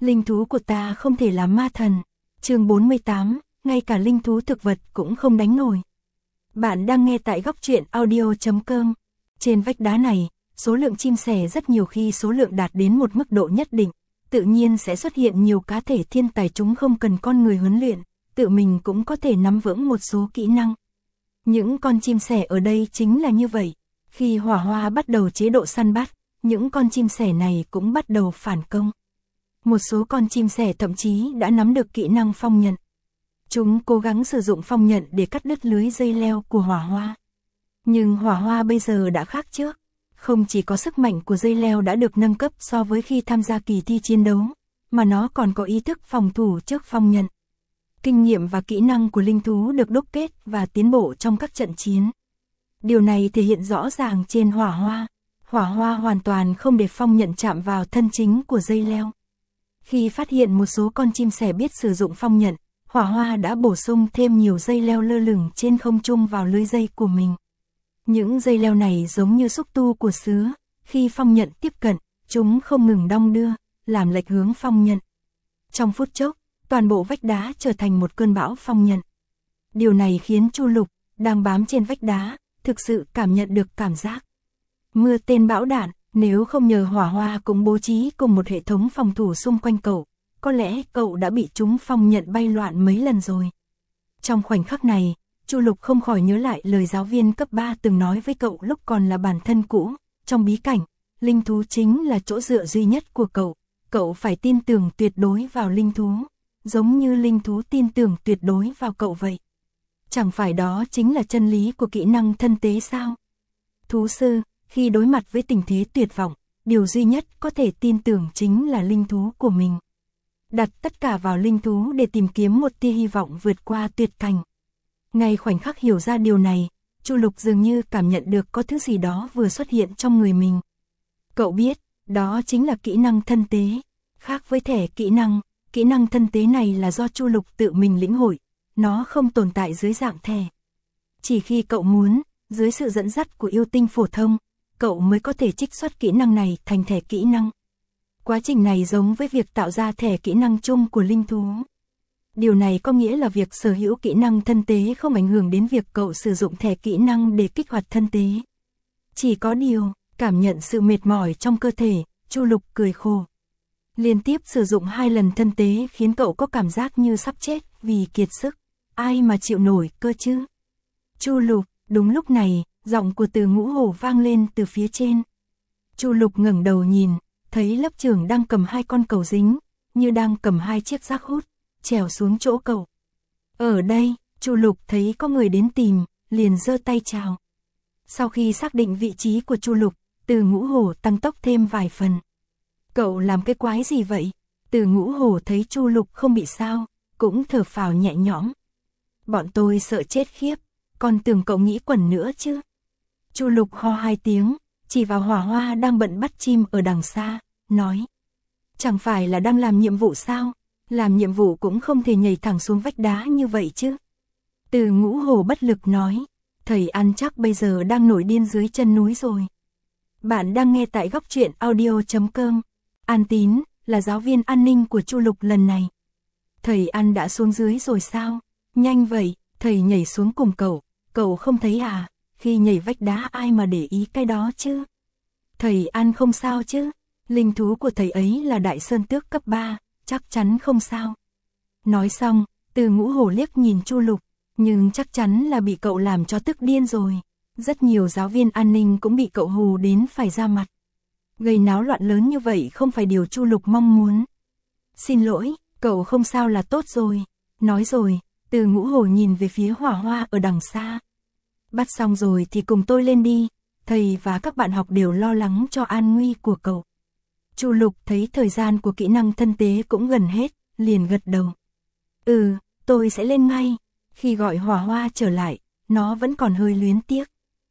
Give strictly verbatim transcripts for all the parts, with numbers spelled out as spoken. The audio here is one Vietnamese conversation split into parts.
Linh thú của ta không thể là ma thần. Chương bốn mươi tám, ngay cả linh thú thực vật cũng không đánh nổi. Bạn đang nghe tại góc truyện audio chấm com. Trên vách đá này, số lượng chim sẻ rất nhiều, khi số lượng đạt đến một mức độ nhất định, tự nhiên sẽ xuất hiện nhiều cá thể thiên tài, chúng không cần con người huấn luyện, tự mình cũng có thể nắm vững một số kỹ năng. Những con chim sẻ ở đây chính là như vậy. Khi Hỏa Hoa bắt đầu chế độ săn bắt, những con chim sẻ này cũng bắt đầu phản công. Một số con chim sẻ thậm chí đã nắm được kỹ năng phong nhận. Chúng cố gắng sử dụng phong nhận để cắt đứt lưới dây leo của Hỏa Hoa. Nhưng Hỏa Hoa bây giờ đã khác trước. Không chỉ có sức mạnh của dây leo đã được nâng cấp so với khi tham gia kỳ thi chiến đấu, mà nó còn có ý thức phòng thủ trước phong nhận. Kinh nghiệm và kỹ năng của linh thú được đúc kết và tiến bộ trong các trận chiến. Điều này thể hiện rõ ràng trên Hỏa Hoa. Hỏa Hoa hoàn toàn không để phong nhận chạm vào thân chính của dây leo. Khi phát hiện một số con chim sẻ biết sử dụng phong nhận, Hỏa Hoa đã bổ sung thêm nhiều dây leo lơ lửng trên không trung vào lưới dây của mình. Những dây leo này giống như xúc tu của sứa, khi phong nhận tiếp cận, chúng không ngừng đong đưa, làm lệch hướng phong nhận. Trong phút chốc, toàn bộ vách đá trở thành một cơn bão phong nhận. Điều này khiến Chu Lục, đang bám trên vách đá, thực sự cảm nhận được cảm giác mưa tên bão đạn. Nếu không nhờ Hỏa Hoa cũng bố trí cùng một hệ thống phòng thủ xung quanh cậu, có lẽ cậu đã bị chúng phong nhận bay loạn mấy lần rồi. Trong khoảnh khắc này, Chu Lục không khỏi nhớ lại lời giáo viên cấp ba từng nói với cậu lúc còn là bản thân cũ. Trong bí cảnh, linh thú chính là chỗ dựa duy nhất của cậu. Cậu phải tin tưởng tuyệt đối vào linh thú, giống như linh thú tin tưởng tuyệt đối vào cậu vậy. Chẳng phải đó chính là chân lý của kỹ năng thân tế sao? Thú sư, khi đối mặt với tình thế tuyệt vọng, điều duy nhất có thể tin tưởng chính là linh thú của mình. Đặt tất cả vào linh thú để tìm kiếm một tia hy vọng vượt qua tuyệt cảnh. Ngay khoảnh khắc hiểu ra điều này, Chu Lục dường như cảm nhận được có thứ gì đó vừa xuất hiện trong người mình. Cậu biết, đó chính là kỹ năng thân tế. Khác với thẻ kỹ năng, kỹ năng thân tế này là do Chu Lục tự mình lĩnh hội, nó không tồn tại dưới dạng thẻ. Chỉ khi cậu muốn, dưới sự dẫn dắt của yêu tinh phổ thông, cậu mới có thể trích xuất kỹ năng này thành thẻ kỹ năng. Quá trình này giống với việc tạo ra thẻ kỹ năng chung của linh thú. Điều này có nghĩa là việc sở hữu kỹ năng thân tế không ảnh hưởng đến việc cậu sử dụng thẻ kỹ năng để kích hoạt thân tế. Chỉ có điều, cảm nhận sự mệt mỏi trong cơ thể, Chu Lục cười khổ. Liên tiếp sử dụng hai lần thân tế khiến cậu có cảm giác như sắp chết vì kiệt sức. Ai mà chịu nổi cơ chứ? Chu Lục, đúng lúc này, giọng của Từ Ngũ Hổ vang lên từ phía trên. Chu Lục ngẩng đầu nhìn, thấy lớp trưởng đang cầm hai con cầu dính, như đang cầm hai chiếc rác hút, trèo xuống chỗ cậu. Ở đây, Chu Lục thấy có người đến tìm, liền giơ tay chào. Sau khi xác định vị trí của Chu Lục, Từ Ngũ Hổ tăng tốc thêm vài phần. Cậu làm cái quái gì vậy? Từ Ngũ Hổ thấy Chu Lục không bị sao, cũng thở phào nhẹ nhõm. Bọn tôi sợ chết khiếp, còn tưởng cậu nghĩ quẩn nữa chứ. Chu Lục ho hai tiếng, chỉ vào Hỏa Hoa đang bận bắt chim ở đằng xa, nói. Chẳng phải là đang làm nhiệm vụ sao? Làm nhiệm vụ cũng không thể nhảy thẳng xuống vách đá như vậy chứ. Từ Ngũ Hổ bất lực nói. Thầy ăn chắc bây giờ đang nổi điên dưới chân núi rồi. Bạn đang nghe tại góc truyện audio chấm com. An Tín, là giáo viên an ninh của Chu Lục lần này. Thầy ăn đã xuống dưới rồi sao? Nhanh vậy, thầy nhảy xuống cùng cậu. Cậu không thấy à? Khi nhảy vách đá ai mà để ý cái đó chứ? Thầy ăn không sao chứ? Linh thú của thầy ấy là đại sơn tước cấp ba, chắc chắn không sao. Nói xong, Từ Ngũ Hổ liếc nhìn Chu Lục, nhưng chắc chắn là bị cậu làm cho tức điên rồi. Rất nhiều giáo viên an ninh cũng bị cậu hù đến phải ra mặt. Gây náo loạn lớn như vậy không phải điều Chu Lục mong muốn. Xin lỗi, cậu không sao là tốt rồi. Nói rồi, Từ Ngũ Hổ nhìn về phía Hỏa Hoa ở đằng xa. Bắt xong rồi thì cùng tôi lên đi. Thầy và các bạn học đều lo lắng cho an nguy của cậu. Chu Lục thấy thời gian của kỹ năng thân tế cũng gần hết, liền gật đầu. Ừ, tôi sẽ lên ngay. Khi gọi Hỏa Hoa trở lại, nó vẫn còn hơi luyến tiếc.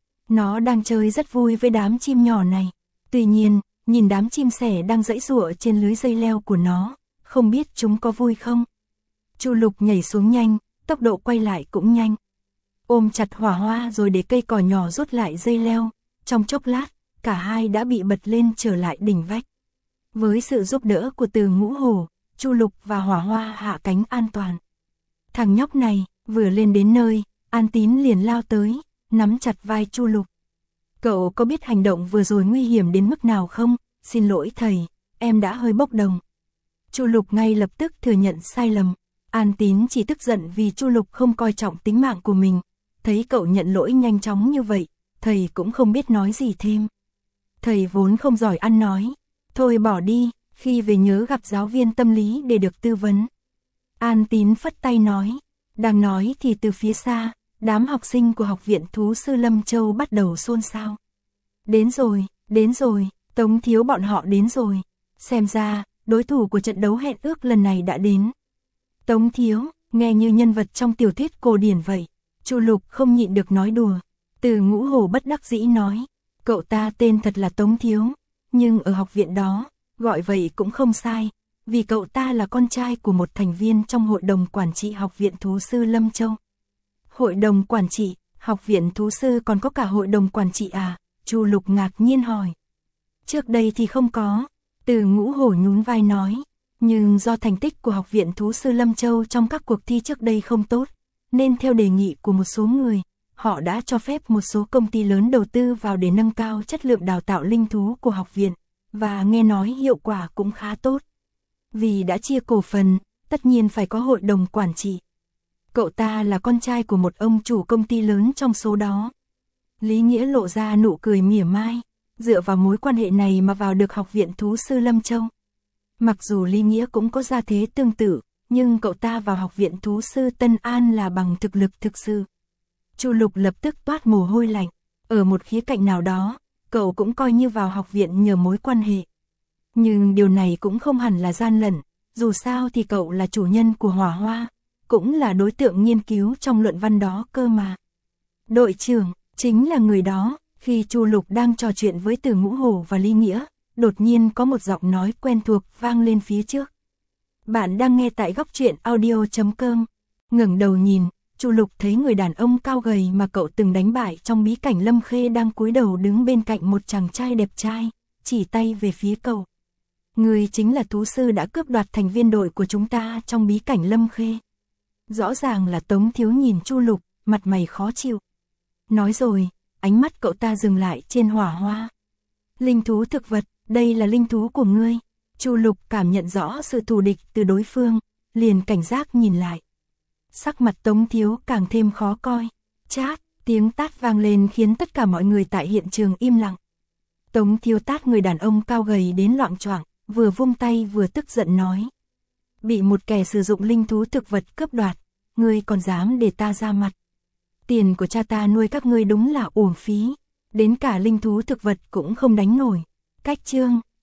Nó đang chơi rất vui với đám chim nhỏ này. Tuy nhiên, nhìn đám chim sẻ đang giãy giụa trên lưới dây leo của nó, không biết chúng có vui không. Chu Lục nhảy xuống nhanh, tốc độ quay lại cũng nhanh. Ôm chặt Hỏa Hoa rồi để cây cỏ nhỏ rút lại dây leo. Trong chốc lát, cả hai đã bị bật lên trở lại đỉnh vách. Với sự giúp đỡ của Từ Ngũ Hổ, Chu Lục và Hỏa Hoa hạ cánh an toàn. Thằng nhóc này, vừa lên đến nơi, An Tín liền lao tới, nắm chặt vai Chu Lục. Cậu có biết hành động vừa rồi nguy hiểm đến mức nào không? Xin lỗi thầy, em đã hơi bốc đồng. Chu Lục ngay lập tức thừa nhận sai lầm. An Tín chỉ tức giận vì Chu Lục không coi trọng tính mạng của mình. Thấy cậu nhận lỗi nhanh chóng như vậy, thầy cũng không biết nói gì thêm. Thầy vốn không giỏi ăn nói. Thôi bỏ đi, khi về nhớ gặp giáo viên tâm lý để được tư vấn. An Tín phất tay nói. Đang nói thì từ phía xa, đám học sinh của Học viện Thú sư Lâm Châu bắt đầu xôn xao. Đến rồi, đến rồi, Tống Thiếu bọn họ đến rồi. Xem ra, đối thủ của trận đấu hẹn ước lần này đã đến. Tống Thiếu, nghe như nhân vật trong tiểu thuyết cổ điển vậy. Chu Lục không nhịn được nói đùa. Từ Ngũ Hổ bất đắc dĩ nói. Cậu ta tên thật là Tống Thiếu, nhưng ở học viện đó, gọi vậy cũng không sai, vì cậu ta là con trai của một thành viên trong hội đồng quản trị Học viện Thú sư Lâm Châu. Hội đồng quản trị, Học viện Thú sư còn có cả hội đồng quản trị à? Chu Lục ngạc nhiên hỏi. Trước đây thì không có, Từ Ngũ Hổ nhún vai nói, nhưng do thành tích của Học viện Thú sư Lâm Châu trong các cuộc thi trước đây không tốt, nên theo đề nghị của một số người, họ đã cho phép một số công ty lớn đầu tư vào để nâng cao chất lượng đào tạo linh thú của học viện, và nghe nói hiệu quả cũng khá tốt. Vì đã chia cổ phần, tất nhiên phải có hội đồng quản trị. Cậu ta là con trai của một ông chủ công ty lớn trong số đó. Lý Nghĩa lộ ra nụ cười mỉa mai, dựa vào mối quan hệ này mà vào được Học viện Thú sư Lâm Châu. Mặc dù Lý Nghĩa cũng có gia thế tương tự, nhưng cậu ta vào Học viện Thú sư Tân An là bằng thực lực thực sự. Chu Lục lập tức toát mồ hôi lạnh, ở một khía cạnh nào đó, cậu cũng coi như vào học viện nhờ mối quan hệ. Nhưng điều này cũng không hẳn là gian lận, dù sao thì cậu là chủ nhân của Hỏa Hoa, cũng là đối tượng nghiên cứu trong luận văn đó cơ mà. Đội trưởng, chính là người đó. Khi Chu Lục đang trò chuyện với Từ Ngũ Hổ và Lý Nghĩa, đột nhiên có một giọng nói quen thuộc vang lên phía trước. Bạn đang nghe tại góc truyện audio chấm com. Ngẩng đầu nhìn, Chu Lục thấy người đàn ông cao gầy mà cậu từng đánh bại trong bí cảnh Lâm Khê đang cúi đầu đứng bên cạnh một chàng trai đẹp trai, chỉ tay về phía cậu. Người chính là thú sư đã cướp đoạt thành viên đội của chúng ta trong bí cảnh Lâm Khê. Rõ ràng là Tống Thiếu nhìn Chu Lục, mặt mày khó chịu. Nói rồi, ánh mắt cậu ta dừng lại trên Hỏa Hoa. Linh thú thực vật, đây là linh thú của ngươi. Chu Lục cảm nhận rõ sự thù địch từ đối phương, liền cảnh giác nhìn lại. Sắc mặt Tống Thiếu càng thêm khó coi. Chát, tiếng tát vang lên khiến tất cả mọi người tại hiện trường im lặng. Tống Thiếu tát người đàn ông cao gầy đến loạng choạng, vừa vung tay vừa tức giận nói. Bị một kẻ sử dụng linh thú thực vật cướp đoạt, ngươi còn dám để ta ra mặt. Tiền của cha ta nuôi các ngươi đúng là uổng phí, đến cả linh thú thực vật cũng không đánh nổi. Cách chương